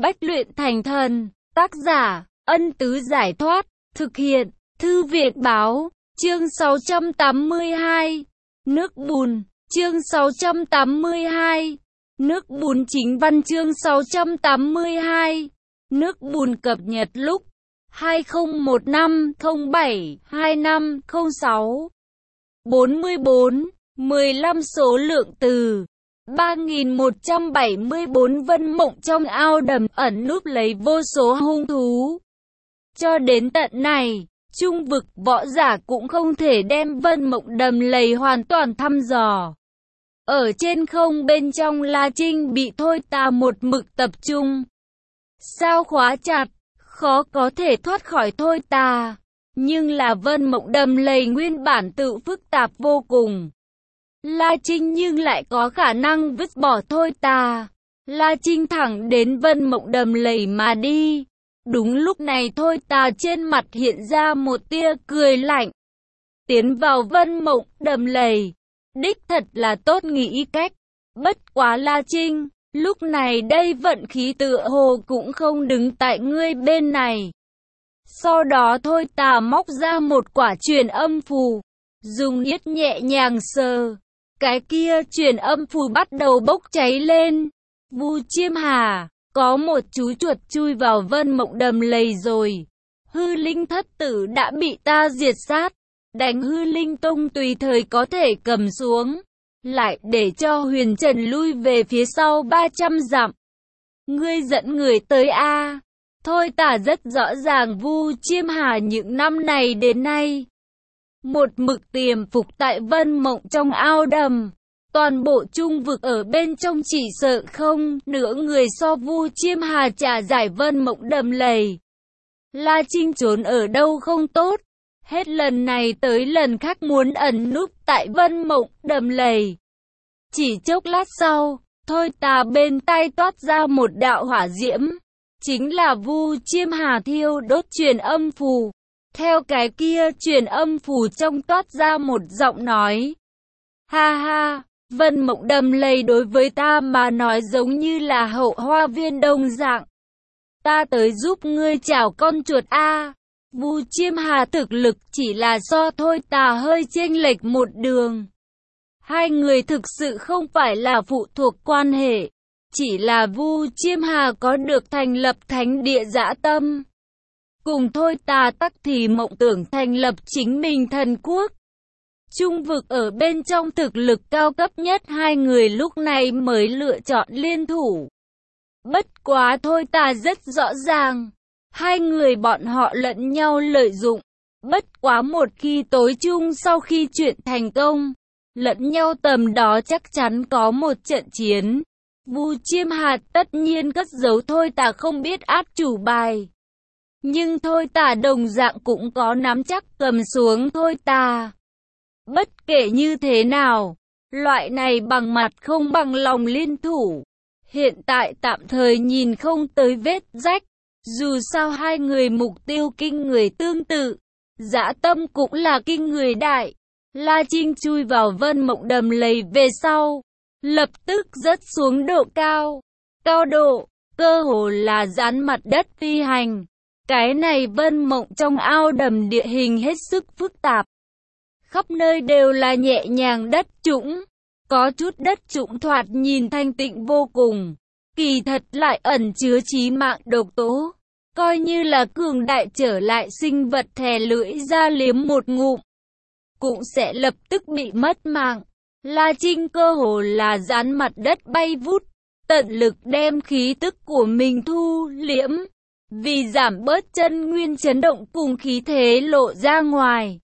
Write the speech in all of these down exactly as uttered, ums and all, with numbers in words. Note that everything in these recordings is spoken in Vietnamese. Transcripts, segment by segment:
Bách luyện thành thần. Tác giả, Ân Tứ Giải Thoát. Thực hiện, Thư Viện Báo. Chương sáu trăm tám mươi hai. Nước bùn. Chương sáu trăm tám mươi hai. Nước bùn chính văn chương sáu trăm tám mươi hai. Nước bùn cập nhật lúc hai không một năm không bảy hai năm không sáu. bốn mươi bốn. mười lăm số lượng từ. ba nghìn một trăm bảy mươi bốn Vân Mộng trong ao đầm ẩn núp lấy vô số hung thú. Cho đến tận này, trung vực võ giả cũng không thể đem Vân Mộng đầm lầy hoàn toàn thăm dò. Ở trên không bên trong La Trinh bị Thôi Tà một mực tập trung. Sao khóa chặt, khó có thể thoát khỏi Thôi Tà. Nhưng là Vân Mộng đầm lầy nguyên bản tự phức tạp vô cùng. La Trinh nhưng lại có khả năng vứt bỏ Thôi Tà. La Trinh thẳng đến Vân Mộng đầm lầy mà đi. Đúng lúc này Thôi Tà trên mặt hiện ra một tia cười lạnh. Tiến vào Vân Mộng đầm lầy, đích thật là tốt nghĩ cách. Bất quá La Trinh, lúc này đây vận khí tựa hồ cũng không đứng tại ngươi bên này. Sau đó Thôi Tà móc ra một quả truyền âm phù, dùng yết nhẹ nhàng sờ. Cái kia truyền âm phù bắt đầu bốc cháy lên. Vu Chiêm Hà, có một chú chuột chui vào Vân Mộng đầm lầy rồi. Hư Linh thất tử đã bị ta diệt sát. Đánh Hư Linh tông tùy thời có thể cầm xuống. Lại để cho Huyền Trần lui về phía sau ba trăm dặm. Ngươi dẫn người tới a. Thôi Tà rất rõ ràng Vu Chiêm Hà những năm này đến nay một mực tiềm phục tại Vân Mộng trong ao đầm. Toàn bộ trung vực ở bên trong chỉ sợ không nửa người so Vu Chiêm Hà trả giải Vân Mộng đầm lầy. La Trinh trốn ở đâu không tốt. Hết lần này tới lần khác muốn ẩn núp tại Vân Mộng đầm lầy. Chỉ chốc lát sau, Thôi Tà bên tay toát ra một đạo hỏa diễm. Chính là Vu Chiêm Hà thiêu đốt truyền âm phù. Theo cái kia truyền âm phù trong toát ra một giọng nói. Ha ha, Vân Mộng đầm lầy đối với ta mà nói giống như là hậu hoa viên đồng dạng. Ta tới giúp ngươi chào con chuột a. Vu Chiêm Hà thực lực chỉ là do Thôi Tà hơi chênh lệch một đường. Hai người thực sự không phải là phụ thuộc quan hệ. Chỉ là Vu Chiêm Hà có được thành lập thánh địa dã tâm. Cùng Thôi Tà tắc thì mộng tưởng thành lập chính mình thần quốc. Trung vực ở bên trong thực lực cao cấp nhất hai người lúc này mới lựa chọn liên thủ. Bất quá Thôi Tà rất rõ ràng. Hai người bọn họ lẫn nhau lợi dụng. Bất quá một khi tối chung sau khi chuyện thành công, lẫn nhau tầm đó chắc chắn có một trận chiến. Vu Chiêm Hà tất nhiên cất giấu Thôi Tà không biết át chủ bài. Nhưng Thôi Tà đồng dạng cũng có nắm chắc cầm xuống Thôi Tà. Bất kể như thế nào, loại này bằng mặt không bằng lòng liên thủ. Hiện tại tạm thời nhìn không tới vết rách. Dù sao hai người mục tiêu kinh người tương tự, dã tâm cũng là kinh người đại. La Trinh chui vào Vân Mộng đầm lầy về sau, lập tức rớt xuống độ cao. Cao độ, cơ hồ là dán mặt đất phi hành. Cái này Vân Mộng trong ao đầm địa hình hết sức phức tạp. Khắp nơi đều là nhẹ nhàng đất trũng. Có chút đất trũng thoạt nhìn thanh tịnh vô cùng. Kỳ thật lại ẩn chứa chí mạng độc tố. Coi như là cường đại trở lại sinh vật thè lưỡi ra liếm một ngụm, cũng sẽ lập tức bị mất mạng. La Trinh cơ hồ là dán mặt đất bay vút, tận lực đem khí tức của mình thu liễm. Vì giảm bớt chân nguyên chấn động cùng khí thế lộ ra ngoài.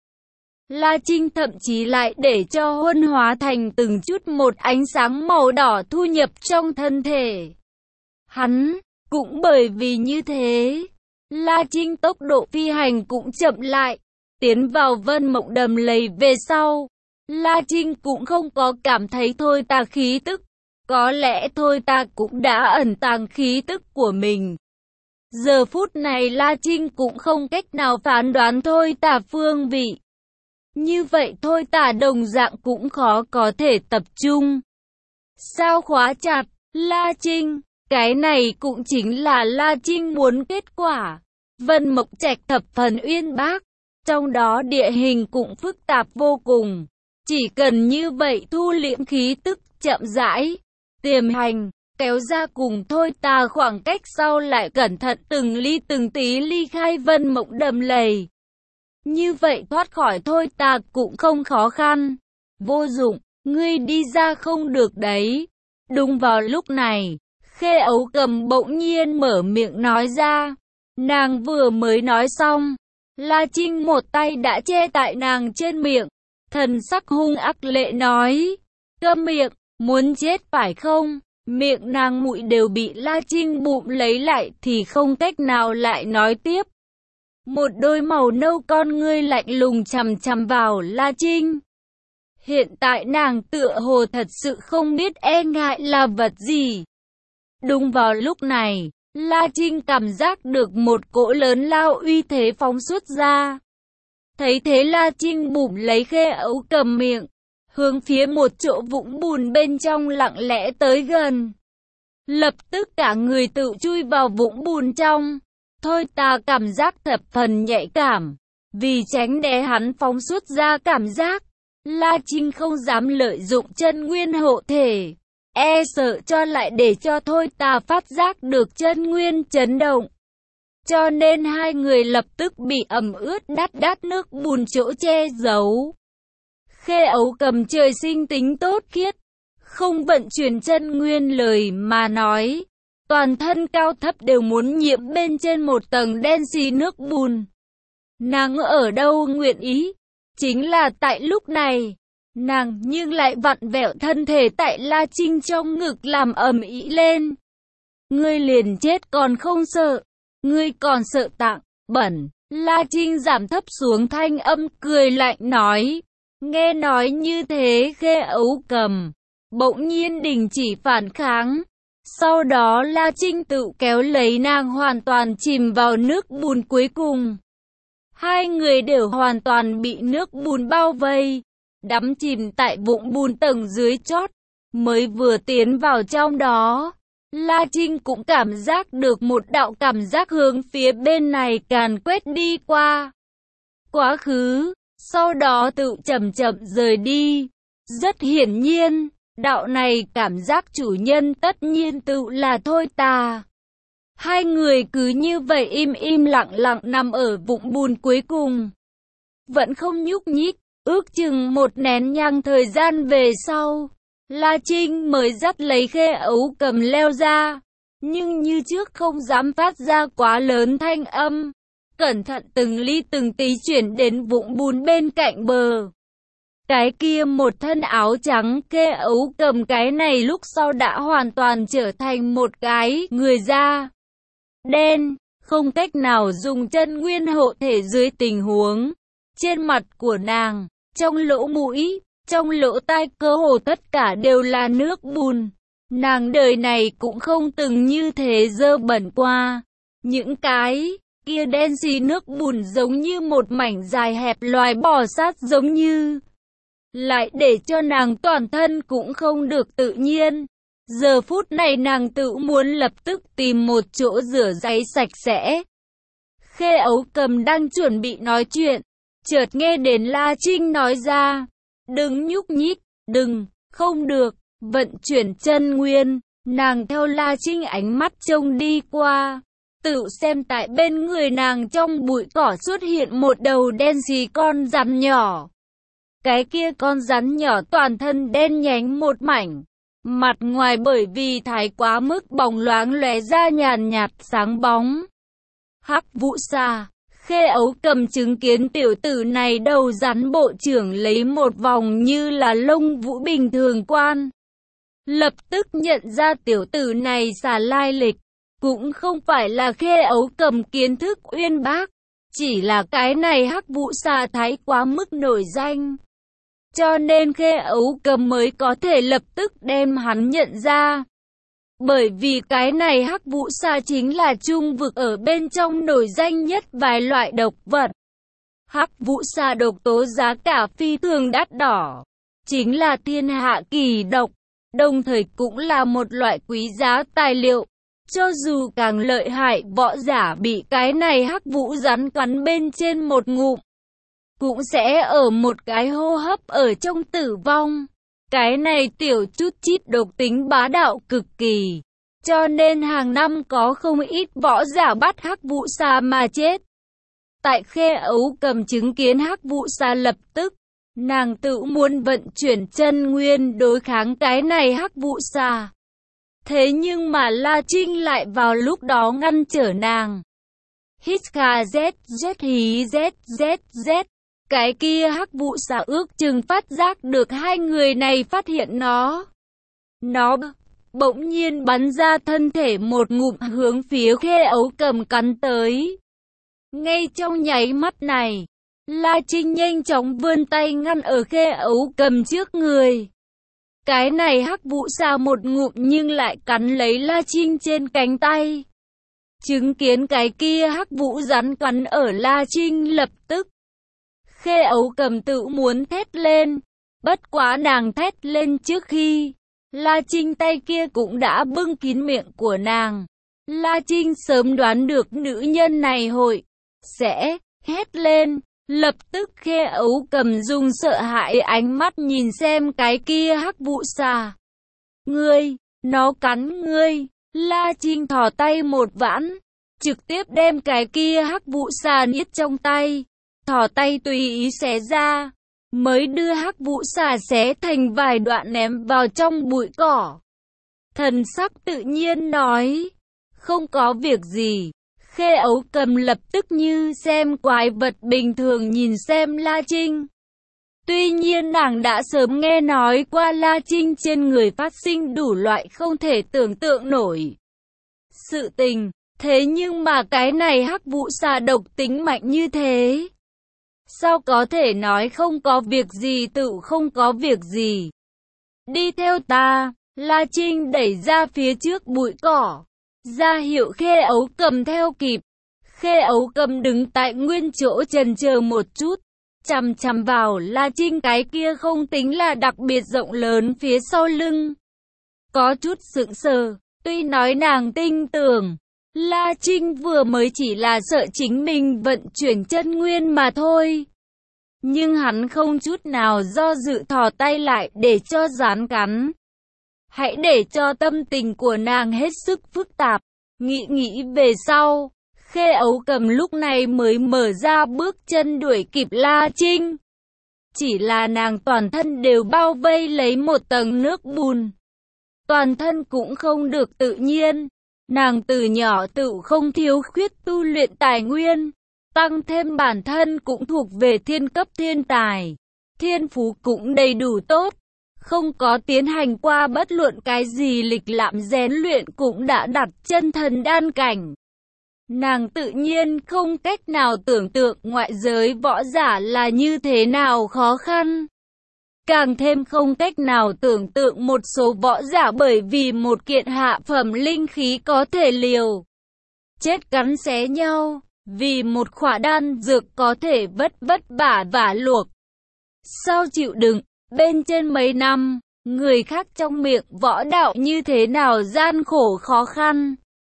La Trinh thậm chí lại để cho huân hóa thành từng chút một ánh sáng màu đỏ thu nhập trong thân thể. Hắn, cũng bởi vì như thế, La Trinh tốc độ phi hành cũng chậm lại. Tiến vào Vân Mộng đầm lầy về sau, La Trinh cũng không có cảm thấy Thôi Tà khí tức. Có lẽ Thôi Tà cũng đã ẩn tàng khí tức của mình. Giờ phút này La Trinh cũng không cách nào phán đoán Thôi Tà phương vị. Như vậy Thôi Tà đồng dạng cũng khó có thể tập trung. Sao khóa chặt, La Trinh, Cái này cũng chính là La Trinh muốn kết quả. Vân Mộng Trạch thập phần uyên bác, trong đó địa hình cũng phức tạp vô cùng. Chỉ cần như vậy thu liễm khí tức, chậm rãi, tiềm hành, kéo ra cùng thôi ta khoảng cách sau lại cẩn thận từng ly từng tí ly khai Vân Mộng đầm lầy. Như vậy thoát khỏi thôi ta cũng không khó khăn. Vô dụng, ngươi đi ra không được đấy. Đúng vào lúc này, Khê Ấu Cầm bỗng nhiên mở miệng nói ra. Nàng vừa mới nói xong, La Trinh một tay đã che tại nàng trên miệng, thần sắc hung ác lệ nói, câm miệng, muốn chết phải không? Miệng nàng mũi đều bị La Trinh bụm lấy lại thì không cách nào lại nói tiếp. Một đôi màu nâu con ngươi lạnh lùng chằm chằm vào La Trinh. Hiện tại nàng tựa hồ thật sự không biết e ngại là vật gì. Đúng vào lúc này, La Trinh cảm giác được một cỗ lớn lao uy thế phóng xuất ra. Thấy thế La Trinh bụm lấy Khê Ấu Cầm miệng, hướng phía một chỗ vũng bùn bên trong lặng lẽ tới gần. Lập tức cả người tự chui vào vũng bùn trong. Thôi ta cảm giác thập phần nhạy cảm. Vì tránh để hắn phóng xuất ra cảm giác, La Trinh không dám lợi dụng chân nguyên hộ thể. E sợ cho lại để cho thôi ta phát giác được chân nguyên chấn động. Cho nên hai người lập tức bị ẩm ướt đát đát nước bùn chỗ che giấu. Khê Ấu Cầm trời sinh tính tốt khiết, không vận chuyển chân nguyên lời mà nói. Toàn thân cao thấp đều muốn nhiễm bên trên một tầng đen xì nước bùn. Nàng ở đâu nguyện ý? Chính là tại lúc này, nàng nhưng lại vặn vẹo thân thể tại La Trinh trong ngực làm ầm ĩ lên. Ngươi liền chết còn không sợ, ngươi còn sợ tạng bẩn. La Trinh giảm thấp xuống thanh âm cười lạnh nói. Nghe nói như thế Khê Ấu Cầm bỗng nhiên đình chỉ phản kháng. Sau đó La Trinh tự kéo lấy nàng hoàn toàn chìm vào nước bùn cuối cùng. Hai người đều hoàn toàn bị nước bùn bao vây, đắm chìm tại vũng bùn tầng dưới chót. Mới vừa tiến vào trong đó, La Trinh cũng cảm giác được một đạo cảm giác hướng phía bên này càn quét đi qua quá khứ, sau đó tự chậm chậm rời đi. Rất hiển nhiên, đạo này cảm giác chủ nhân tất nhiên tự là thôi ta. Hai người cứ như vậy im im lặng lặng nằm ở vũng bùn cuối cùng, vẫn không nhúc nhích. Ước chừng một nén nhang thời gian về sau, La Trinh mới dắt lấy Khê Ấu Cầm leo ra, nhưng như trước không dám phát ra quá lớn thanh âm, cẩn thận từng ly từng tí chuyển đến vũng bùn bên cạnh bờ. Cái kia một thân áo trắng Khê Ấu Cầm cái này lúc sau đã hoàn toàn trở thành một cái người da đen, không cách nào dùng chân nguyên hộ thể dưới tình huống. Trên mặt của nàng, trong lỗ mũi, trong lỗ tai cơ hồ tất cả đều là nước bùn. Nàng đời này cũng không từng như thế dơ bẩn qua. Những cái kia đen xì nước bùn giống như một mảnh dài hẹp loài bò sát giống như. Lại để cho nàng toàn thân cũng không được tự nhiên. Giờ phút này nàng tự muốn lập tức tìm một chỗ rửa ráy sạch sẽ. Khê Ấu Cầm đang chuẩn bị nói chuyện, chợt nghe đến La Trinh nói ra. Đừng nhúc nhích, đừng, không được, vận chuyển chân nguyên. Nàng theo La Trinh ánh mắt trông đi qua, tự xem tại bên người nàng trong bụi cỏ xuất hiện một đầu đen xì con rắn nhỏ. Cái kia con rắn nhỏ toàn thân đen nhánh một mảnh, mặt ngoài bởi vì thái quá mức bóng loáng lóe ra nhàn nhạt sáng bóng. Hắc Vũ Xà. Khê Ấu Cầm chứng kiến tiểu tử này đầu rắn bộ trưởng lấy một vòng như là lông vũ bình thường quan. Lập tức nhận ra tiểu tử này xà lai lịch, cũng không phải là Khê Ấu Cầm kiến thức uyên bác, chỉ là cái này Hắc Vũ Xà thái quá mức nổi danh. Cho nên Khê Ấu Cầm mới có thể lập tức đem hắn nhận ra. Bởi vì cái này Hắc Vũ Xà chính là trung vực ở bên trong nổi danh nhất vài loại độc vật. Hắc Vũ Xà độc tố giá cả phi thường đắt đỏ, chính là thiên hạ kỳ độc, đồng thời cũng là một loại quý giá tài liệu. Cho dù càng lợi hại, võ giả bị cái này hắc vũ rắn cắn bên trên một ngụm, cũng sẽ ở một cái hô hấp ở trong tử vong. Cái này tiểu chút chít độc tính bá đạo cực kỳ, cho nên hàng năm có không ít võ giả bắt hắc vũ xà mà chết. Tại Khê Ấu Cầm chứng kiến hắc vũ xà lập tức, nàng tự muốn vận chuyển chân nguyên đối kháng cái này hắc vũ xà. Thế nhưng mà La Trinh lại vào lúc đó ngăn trở nàng. Hít kha z z hí z z z. Cái kia hắc vũ xà ước chừng phát giác được hai người này phát hiện nó. Nó bỗng nhiên bắn ra thân thể một ngụm hướng phía Khê Ấu Cầm cắn tới. Ngay trong nháy mắt này, La Trinh nhanh chóng vươn tay ngăn ở Khê Ấu Cầm trước người. Cái này hắc vũ xà một ngụm nhưng lại cắn lấy La Trinh trên cánh tay. Chứng kiến cái kia hắc vũ rắn cắn ở La Trinh lập tức, Khê Ấu Cầm tự muốn thét lên, bất quá nàng thét lên trước khi La Trinh tay kia cũng đã bưng kín miệng của nàng. La Trinh sớm đoán được nữ nhân này hội sẽ hét lên, lập tức Khê Ấu Cầm dùng sợ hãi ánh mắt nhìn xem cái kia hắc vũ xà. Ngươi, nó cắn ngươi. La Trinh thò tay một vãn, trực tiếp đem cái kia hắc vũ xà niết trong tay, thò tay tùy ý xé ra, mới đưa hắc vũ xà xé thành vài đoạn ném vào trong bụi cỏ. Thần sắc tự nhiên nói, không có việc gì. Khê Ấu Cầm lập tức như xem quái vật bình thường nhìn xem La Trinh. Tuy nhiên nàng đã sớm nghe nói qua La Trinh trên người phát sinh đủ loại không thể tưởng tượng nổi sự tình, thế nhưng mà cái này hắc vũ xà độc tính mạnh như thế, sao có thể nói không có việc gì tự không có việc gì. Đi theo ta. La Trinh đẩy ra phía trước bụi cỏ, ra hiệu Khê Ấu Cầm theo kịp. Khê Ấu Cầm đứng tại nguyên chỗ chần chờ một chút, chằm chằm vào La Trinh cái kia không tính là đặc biệt rộng lớn phía sau lưng. Có chút sững sờ, tuy nói nàng tin tưởng La Trinh vừa mới chỉ là sợ chính mình vận chuyển chân nguyên mà thôi, nhưng hắn không chút nào do dự thò tay lại để cho rắn cắn. Hãy để cho tâm tình của nàng hết sức phức tạp, nghĩ nghĩ về sau, Khê Ấu Cầm lúc này mới mở ra bước chân đuổi kịp La Trinh. Chỉ là nàng toàn thân đều bao vây lấy một tầng nước bùn, toàn thân cũng không được tự nhiên. Nàng từ nhỏ tự không thiếu khuyết tu luyện tài nguyên, tăng thêm bản thân cũng thuộc về thiên cấp thiên tài, thiên phú cũng đầy đủ tốt, không có tiến hành qua bất luận cái gì lịch lãm rèn luyện cũng đã đặt chân thần đan cảnh. Nàng tự nhiên không cách nào tưởng tượng ngoại giới võ giả là như thế nào khó khăn. Càng thêm không cách nào tưởng tượng một số võ giả bởi vì một kiện hạ phẩm linh khí có thể liều chết cắn xé nhau, vì một khỏa đan dược có thể vất vất vả vả luộc sao chịu đựng. Bên trên mấy năm, người khác trong miệng võ đạo như thế nào gian khổ khó khăn,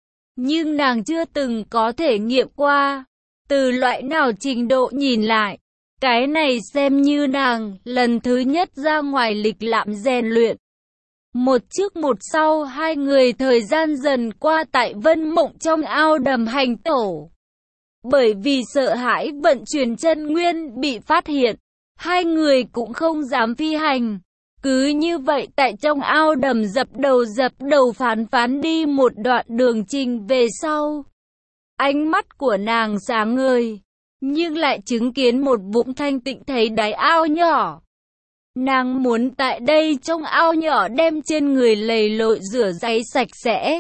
nhưng nàng chưa từng có thể nghiệm qua. Từ loại nào trình độ nhìn lại, cái này xem như nàng lần thứ nhất ra ngoài lịch lãm rèn luyện. Một trước một sau, hai người thời gian dần qua tại Vân Mộng trong ao đầm hành tổ. Bởi vì sợ hãi vận chuyển chân nguyên bị phát hiện, hai người cũng không dám phi hành. Cứ như vậy tại trong ao đầm dập đầu dập đầu phán phán đi một đoạn đường trình về sau. Ánh mắt của nàng sáng ngời, nhưng lại chứng kiến một vũng thanh tịnh thấy đáy ao nhỏ. Nàng muốn tại đây trong ao nhỏ đem trên người lầy lội rửa ráy sạch sẽ.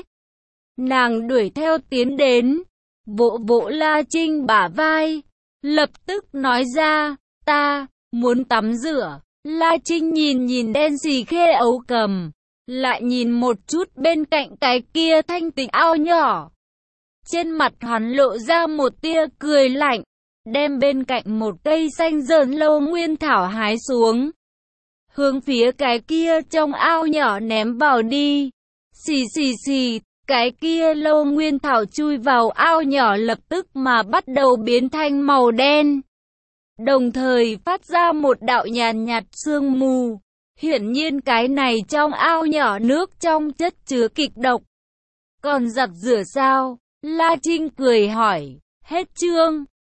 Nàng đuổi theo tiến đến, vỗ vỗ La Trinh bả vai, lập tức nói ra, ta muốn tắm rửa. La Trinh nhìn nhìn đen xì Khê Ấu Cầm, lại nhìn một chút bên cạnh cái kia thanh tịnh ao nhỏ. Trên mặt hắn lộ ra một tia cười lạnh, đem bên cạnh một cây xanh dờn lâu nguyên thảo hái xuống, hướng phía cái kia trong ao nhỏ ném vào đi. Xì xì xì, Cái kia lô nguyên thảo chui vào ao nhỏ lập tức mà bắt đầu biến thành màu đen. Đồng thời phát ra một đạo nhàn nhạt sương mù. Hiển nhiên cái này trong ao nhỏ nước trong chất chứa kịch độc. Còn giặt rửa sao? La Trinh cười hỏi. Hết chương.